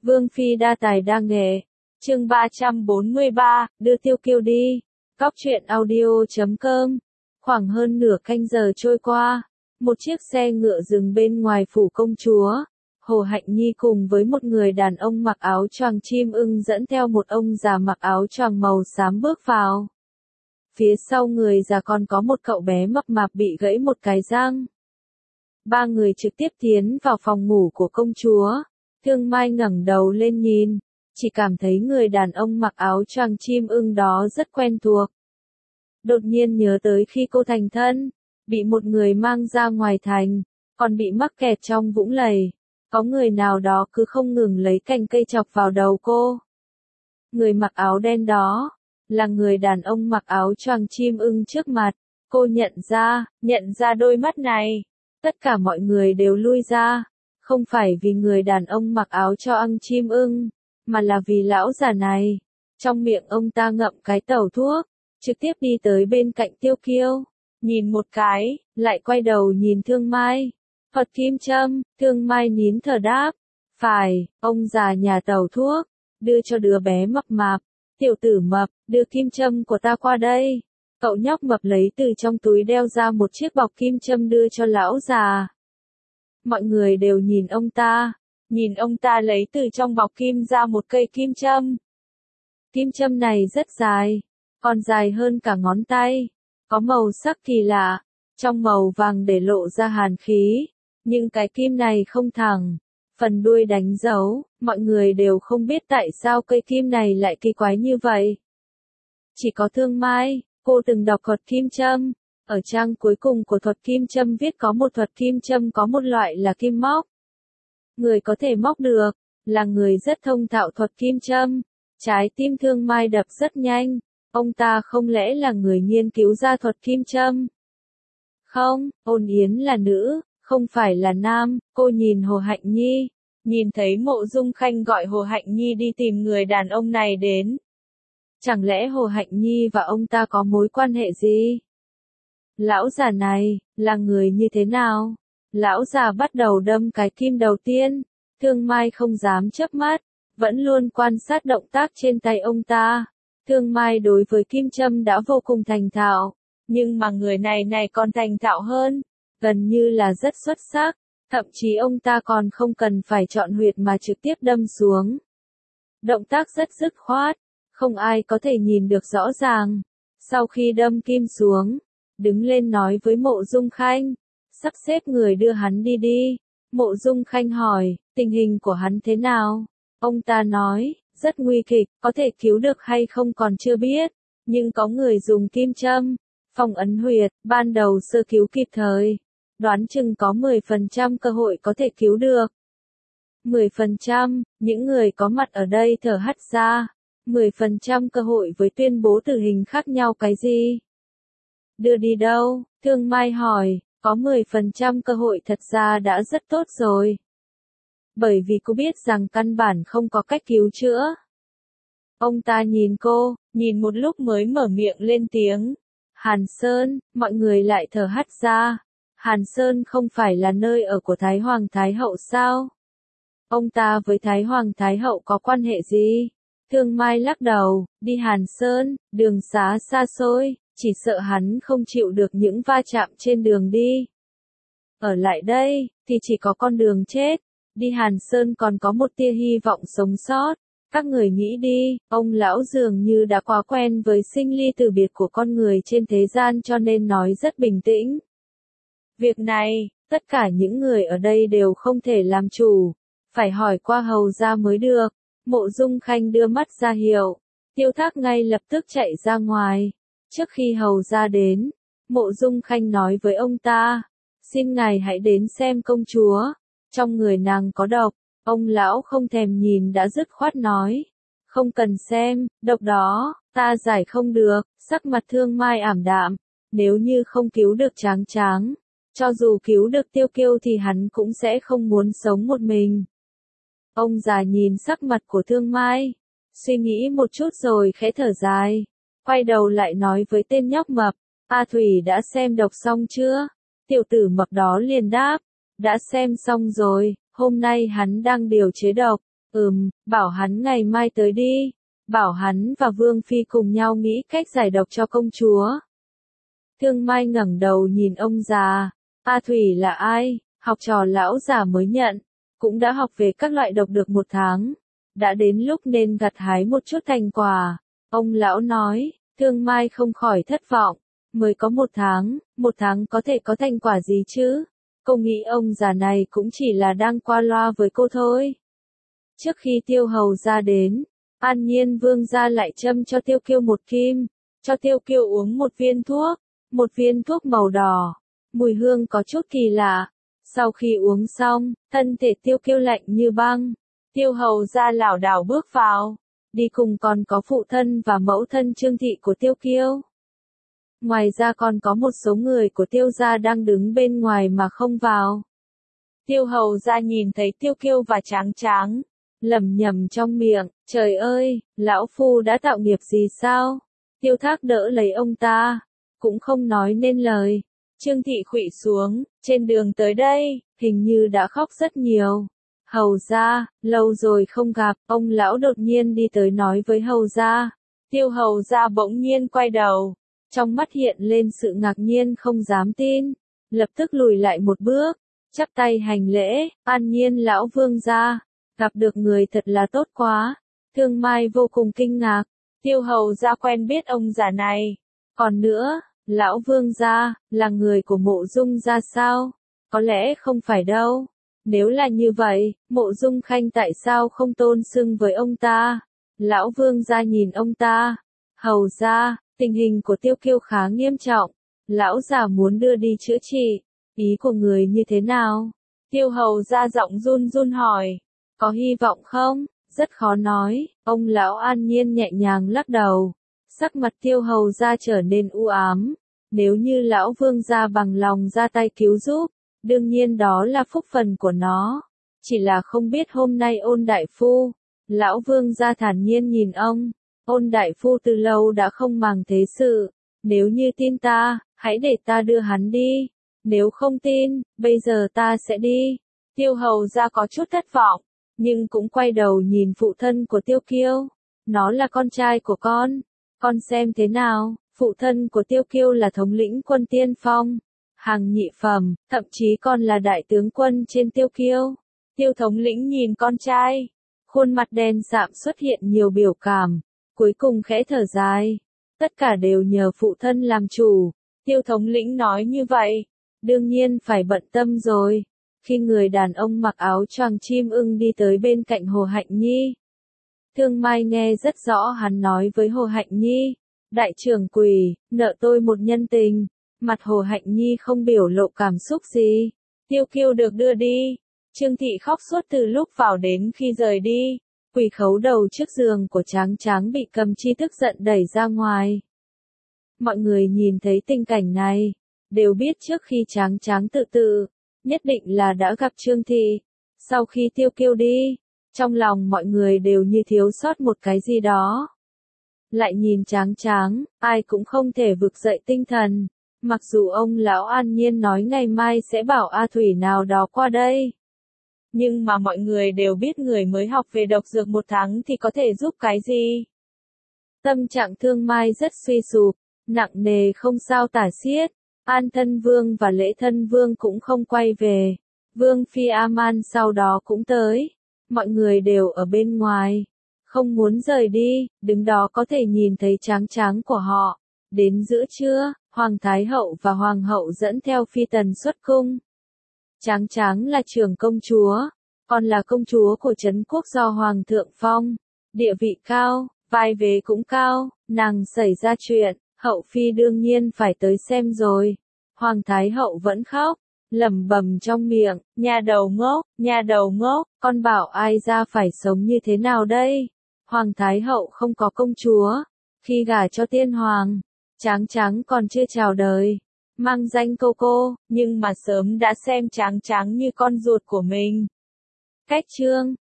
Vương Phi đa tài đa nghệ. Chương 343, đưa Tiêu Kiêu đi. Cóc truyện audio.com. Khoảng hơn nửa canh giờ trôi qua, một chiếc xe ngựa dừng bên ngoài phủ công chúa. Hồ Hạnh Nhi cùng với một người đàn ông mặc áo choàng chim ưng dẫn theo một ông già mặc áo choàng màu xám bước vào. Phía sau người già còn có một cậu bé mập mạp bị gãy một cái răng. Ba người trực tiếp tiến vào phòng ngủ của công chúa. Thương Mai ngẩng đầu lên nhìn, chỉ cảm thấy người đàn ông mặc áo choàng chim ưng đó rất quen thuộc. Đột nhiên nhớ tới khi cô thành thân, bị một người mang ra ngoài thành, còn bị mắc kẹt trong vũng lầy. Có người nào đó cứ không ngừng lấy cành cây chọc vào đầu cô. Người mặc áo đen đó, là người đàn ông mặc áo choàng chim ưng trước mặt. Cô nhận ra đôi mắt này. Tất cả mọi người đều lui ra. Không phải vì người đàn ông mặc áo choàng chim ưng, mà là vì lão già này. Trong miệng ông ta ngậm cái tẩu thuốc, trực tiếp đi tới bên cạnh Tiêu Kiêu. Nhìn một cái, lại quay đầu nhìn Thương Mai. Thuật kim châm, Thương Mai nín thở đáp. Phải, ông già nhà tẩu thuốc, đưa cho đứa bé mập mạp. Tiểu tử mập, đưa kim châm của ta qua đây. Cậu nhóc mập lấy từ trong túi đeo ra một chiếc bọc kim châm đưa cho lão già. Mọi người đều nhìn ông ta lấy từ trong bọc kim ra một cây kim châm. Kim châm này rất dài, còn dài hơn cả ngón tay, có màu sắc kỳ lạ, trong màu vàng để lộ ra hàn khí, nhưng cái kim này không thẳng, phần đuôi đánh dấu, mọi người đều không biết tại sao cây kim này lại kỳ quái như vậy. Chỉ có Thương Mai, cô từng đọc thuật kim châm. Ở trang cuối cùng của thuật kim châm viết có một thuật kim châm có một loại là kim móc. Người có thể móc được, là người rất thông thạo thuật kim châm. Trái tim Thương Mai đập rất nhanh, ông ta không lẽ là người nghiên cứu ra thuật kim châm? Không, Ôn Yến là nữ, không phải là nam. Cô nhìn Hồ Hạnh Nhi, nhìn thấy Mộ Dung Khanh gọi Hồ Hạnh Nhi đi tìm người đàn ông này đến. Chẳng lẽ Hồ Hạnh Nhi và ông ta có mối quan hệ gì? Lão già này, là người như thế nào? Lão già bắt đầu đâm cái kim đầu tiên. Thương Mai không dám chớp mắt, vẫn luôn quan sát động tác trên tay ông ta. Thương Mai đối với kim châm đã vô cùng thành thạo, nhưng mà người này còn thành thạo hơn, gần như là rất xuất sắc, thậm chí ông ta còn không cần phải chọn huyệt mà trực tiếp đâm xuống. Động tác rất dứt khoát, không ai có thể nhìn được rõ ràng. Sau khi đâm kim xuống, đứng lên nói với Mộ Dung Khanh, sắp xếp người đưa hắn đi. Mộ Dung Khanh hỏi, tình hình của hắn thế nào? Ông ta nói, rất nguy kịch, có thể cứu được hay không còn chưa biết, nhưng có người dùng kim châm, phong ấn huyệt, ban đầu sơ cứu kịp thời, đoán chừng có 10% cơ hội có thể cứu được. 10%, những người có mặt ở đây thở hắt ra. 10% cơ hội với tuyên bố tử hình khác nhau cái gì? Đưa đi đâu? Thương Mai hỏi, có 10% cơ hội thật ra đã rất tốt rồi. Bởi vì cô biết rằng căn bản không có cách cứu chữa. Ông ta nhìn cô, nhìn một lúc mới mở miệng lên tiếng. Hàn Sơn, mọi người lại thở hắt ra. Hàn Sơn không phải là nơi ở của Thái Hoàng Thái Hậu sao? Ông ta với Thái Hoàng Thái Hậu có quan hệ gì? Thương Mai lắc đầu, đi Hàn Sơn, đường xá xa xôi, chỉ sợ hắn không chịu được những va chạm trên đường đi. Ở lại đây, thì chỉ có con đường chết. Đi Hàn Sơn còn có một tia hy vọng sống sót. Các người nghĩ đi, ông lão dường như đã quá quen với sinh ly tử biệt của con người trên thế gian cho nên nói rất bình tĩnh. Việc này, tất cả những người ở đây đều không thể làm chủ, phải hỏi qua hầu gia mới được. Mộ Dung Khanh đưa mắt ra hiệu, Tiêu Thác ngay lập tức chạy ra ngoài. Trước khi hầu gia đến, Mộ Dung Khanh nói với ông ta, xin ngài hãy đến xem công chúa, trong người nàng có độc. Ông lão không thèm nhìn đã dứt khoát nói, không cần xem, độc đó, ta giải không được. Sắc mặt Thương Mai ảm đạm, nếu như không cứu được Tráng Tráng, cho dù cứu được Tiêu Kiêu thì hắn cũng sẽ không muốn sống một mình. Ông già nhìn sắc mặt của Thương Mai, suy nghĩ một chút rồi khẽ thở dài, quay đầu lại nói với tên nhóc mập, A Thủy đã xem độc xong chưa? Tiểu tử mập đó liền đáp, đã xem xong rồi, hôm nay hắn đang điều chế độc, Bảo hắn ngày mai tới đi. Bảo hắn và Vương Phi cùng nhau nghĩ cách giải độc cho công chúa. Thương Mai ngẩng đầu nhìn ông già. A Thủy là ai? Học trò lão già mới nhận. Cũng đã học về các loại độc được 1 tháng. Đã đến lúc nên gặt hái một chút thành quả. Ông lão nói. Thương Mai không khỏi thất vọng. Mới có 1 tháng, 1 tháng có thể có thành quả gì chứ? Cô nghĩ ông già này cũng chỉ là đang qua loa với cô thôi. Trước khi Tiêu Hầu ra đến, An Nhiên Vương gia lại châm cho Tiêu Kiêu 1 kim, cho Tiêu Kiêu uống 1 viên thuốc màu đỏ, mùi hương có chút kỳ lạ. Sau khi uống xong, thân thể Tiêu Kiêu lạnh như băng. Tiêu Hầu ra lảo đảo bước vào, đi cùng còn có phụ thân và mẫu thân Trương thị của Tiêu Kiêu. Ngoài ra còn có một số người của Tiêu gia đang đứng bên ngoài mà không vào. Tiêu Hầu ra nhìn thấy Tiêu Kiêu và Tráng Tráng, lẩm nhẩm trong miệng, trời ơi, lão phu đã tạo nghiệp gì sao? Tiêu Thác đỡ lấy ông ta, cũng không nói nên lời. Trương thị khuỵu xuống, trên đường tới đây, hình như đã khóc rất nhiều. Hầu gia, lâu rồi không gặp, ông lão đột nhiên đi tới nói với Hầu gia. Tiêu Hầu gia bỗng nhiên quay đầu, trong mắt hiện lên sự ngạc nhiên không dám tin, lập tức lùi lại một bước, chắp tay hành lễ. An Nhiên lão vương gia, gặp được người thật là tốt quá. Thương Mai vô cùng kinh ngạc, Tiêu Hầu gia quen biết ông già này. Còn nữa, lão vương gia, là người của Mộ Dung gia sao? Có lẽ không phải đâu. Nếu là như vậy, Mộ Dung Khanh tại sao không tôn xưng với ông ta? Lão vương gia nhìn ông ta. Hầu gia, tình hình của Tiêu Kiêu khá nghiêm trọng. Lão già muốn đưa đi chữa trị. Ý của người như thế nào? Tiêu Hầu gia giọng run run hỏi. Có hy vọng không? Rất khó nói. Ông lão An Nhiên nhẹ nhàng lắc đầu. Sắc mặt Tiêu Hầu gia trở nên u ám. Nếu như lão vương gia bằng lòng ra tay cứu giúp, đương nhiên đó là phúc phần của nó. Chỉ là không biết hôm nay Ôn đại phu. Lão vương gia thản nhiên nhìn ông. Ôn đại phu từ lâu đã không màng thế sự. Nếu như tin ta, hãy để ta đưa hắn đi. Nếu không tin, bây giờ ta sẽ đi. Tiêu Hầu gia có chút thất vọng, nhưng cũng quay đầu nhìn phụ thân của Tiêu Kiêu. Nó là con trai của con xem thế nào? Phụ thân của Tiêu Kiêu là thống lĩnh quân tiên phong, hàng nhị phẩm, thậm chí còn là đại tướng quân trên Tiêu Kiêu. Tiêu thống lĩnh nhìn con trai, khuôn mặt đen sạm xuất hiện nhiều biểu cảm, cuối cùng khẽ thở dài. Tất cả đều nhờ phụ thân làm chủ. Tiêu thống lĩnh nói như vậy, đương nhiên phải bận tâm rồi. Khi người đàn ông mặc áo choàng chim ưng đi tới bên cạnh Hồ Hạnh Nhi, Thương Mai nghe rất rõ hắn nói với Hồ Hạnh Nhi. Đại trưởng quỷ, nợ tôi một nhân tình. Mặt Hồ Hạnh Nhi không biểu lộ cảm xúc gì. Tiêu Kiêu được đưa đi. Trương thị khóc suốt từ lúc vào đến khi rời đi. Quỳ khấu đầu trước giường của Tráng Tráng bị Cầm Chi tức giận đẩy ra ngoài. Mọi người nhìn thấy tình cảnh này, đều biết trước khi Tráng Tráng tự tử, nhất định là đã gặp Trương thị. Sau khi Tiêu Kiêu đi, trong lòng mọi người đều như thiếu sót một cái gì đó. Lại nhìn Tráng Tráng, ai cũng không thể vực dậy tinh thần. Mặc dù ông lão An Nhiên nói ngày mai sẽ bảo A Thủy nào đó qua đây. Nhưng mà mọi người đều biết người mới học về độc dược 1 tháng thì có thể giúp cái gì. Tâm trạng Thương Mai rất suy sụp, nặng nề không sao tả xiết. An Thân Vương và Lễ Thân Vương cũng không quay về. Vương Phi Aman sau đó cũng tới. Mọi người đều ở bên ngoài, không muốn rời đi, đứng đó có thể nhìn thấy Tráng Tráng của họ. Đến giữa trưa, Hoàng Thái Hậu và Hoàng Hậu dẫn theo phi tần xuất cung. Tráng Tráng là trưởng công chúa, còn là công chúa của trấn quốc do Hoàng thượng phong. Địa vị cao, vai vế cũng cao, nàng xảy ra chuyện, Hậu Phi đương nhiên phải tới xem rồi. Hoàng Thái Hậu vẫn khóc, lẩm bẩm trong miệng, nhà đầu ngốc, con bảo ai ra phải sống như thế nào đây? Hoàng Thái Hậu không có công chúa, khi gả cho tiên hoàng, Tráng Tráng còn chưa chào đời, mang danh cô, nhưng mà sớm đã xem Tráng Tráng như con ruột của mình. Cách chương